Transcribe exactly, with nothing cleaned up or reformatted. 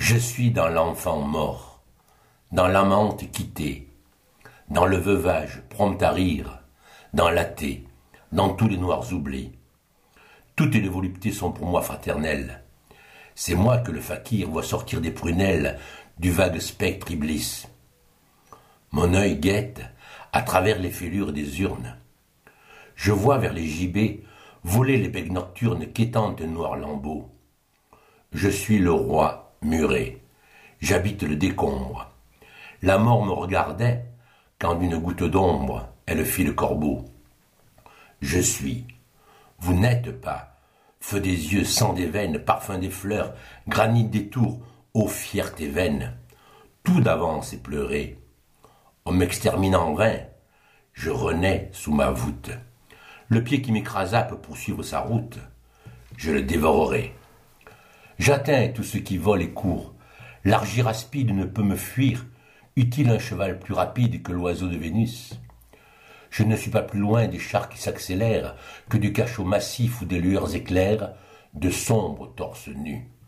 Je suis dans l'enfant mort, dans l'amante quittée, dans le veuvage prompt à rire, dans l'athée, dans tous les noirs oublés. Toutes les voluptés sont pour moi fraternelles. C'est moi que le fakir voit sortir des prunelles du vague spectre iblis. Mon œil guette à travers les fêlures des urnes. Je vois vers les gibets voler les becs nocturnes quêtant un noir lambeau. Je suis le roi muré, j'habite le décombre. La mort me regardait quand d'une goutte d'ombre elle fit le corbeau. Je suis, vous n'êtes pas, feu des yeux, sang des veines, parfum des fleurs, granit des tours, ô fierté vaine. Tout d'avance est pleuré. On m'extermine en vain, je renais sous ma voûte. Le pied qui m'écrasa peut poursuivre sa route, je le dévorerai. J'atteins tout ce qui vole et court, l'argyraspide ne peut me fuir, eût-il un cheval plus rapide que l'oiseau de Vénus. Je ne suis pas plus loin des chars qui s'accélèrent que du cachot massif ou des lueurs éclairs de sombres torses nus.